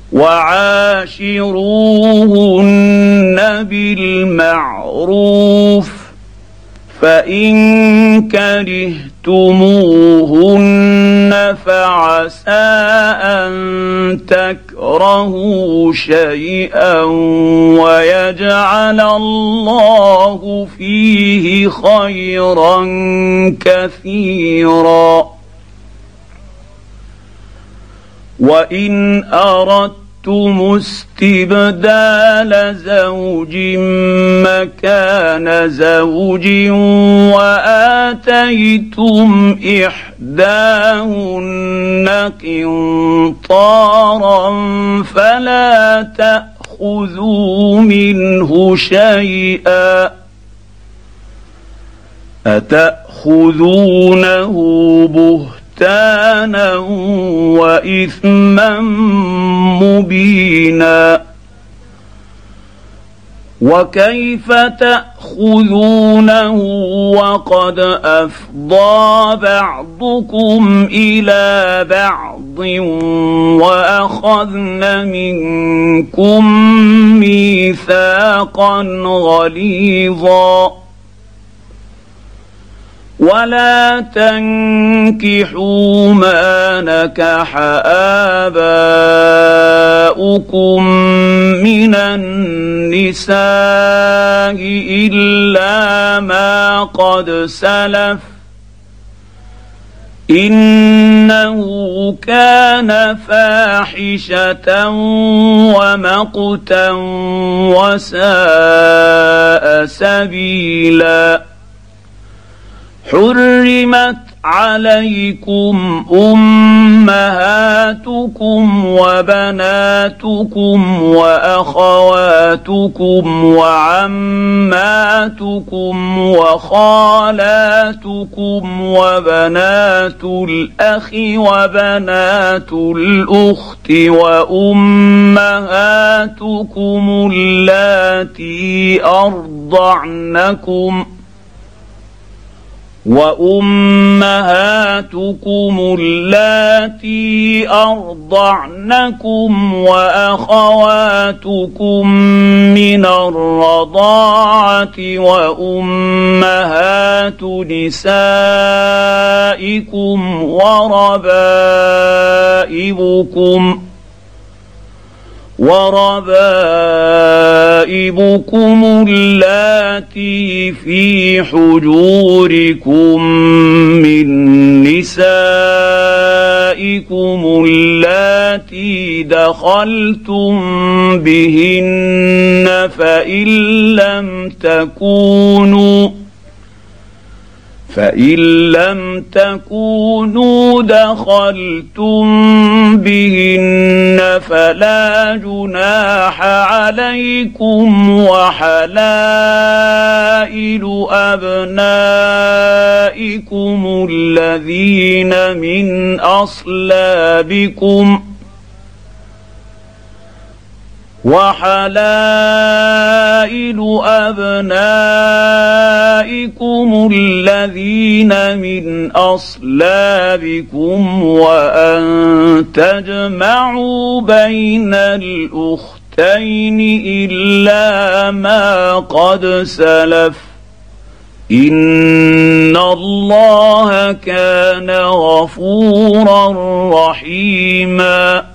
وعاشروهن بالمعروف فإن كرهتموهن فعسى أن تكرهوا شيئا ويجعل الله فيه خيرا كثيرا. وإن أردتم استبدال زوج مكان زوج وآتيتم إحداهن قنطارا فلا تأخذوا منه شيئا أتأخذونه بهتانا وإثما مبينا. وكيف تأخذونه وقد أفضى بعضكم إلى بعض وأخذن منكم ميثاقا غليظا. ولا تنكحوا ما نكح آباؤكم من النساء إلا ما قد سلف إنه كان فاحشة ومقتا وساء سبيلا. حرمت عليكم أمهاتكم وبناتكم وأخواتكم وعماتكم وخالاتكم وبنات الأخ وبنات الأخت وأمهاتكم اللاتي أرضعنكم وأخواتكم من الرضاعة وأمهات نسائكم وربائبكم اللاتي في حجوركم من نسائكم اللاتي دخلتم بهن فإن لم تكونوا دخلتم بهن فلا جناح عليكم وحلائل أبنائكم الذين من أصلابكم وأن تجمعوا بين الأختين إلا ما قد سلف إن الله كان غفورا رحيما.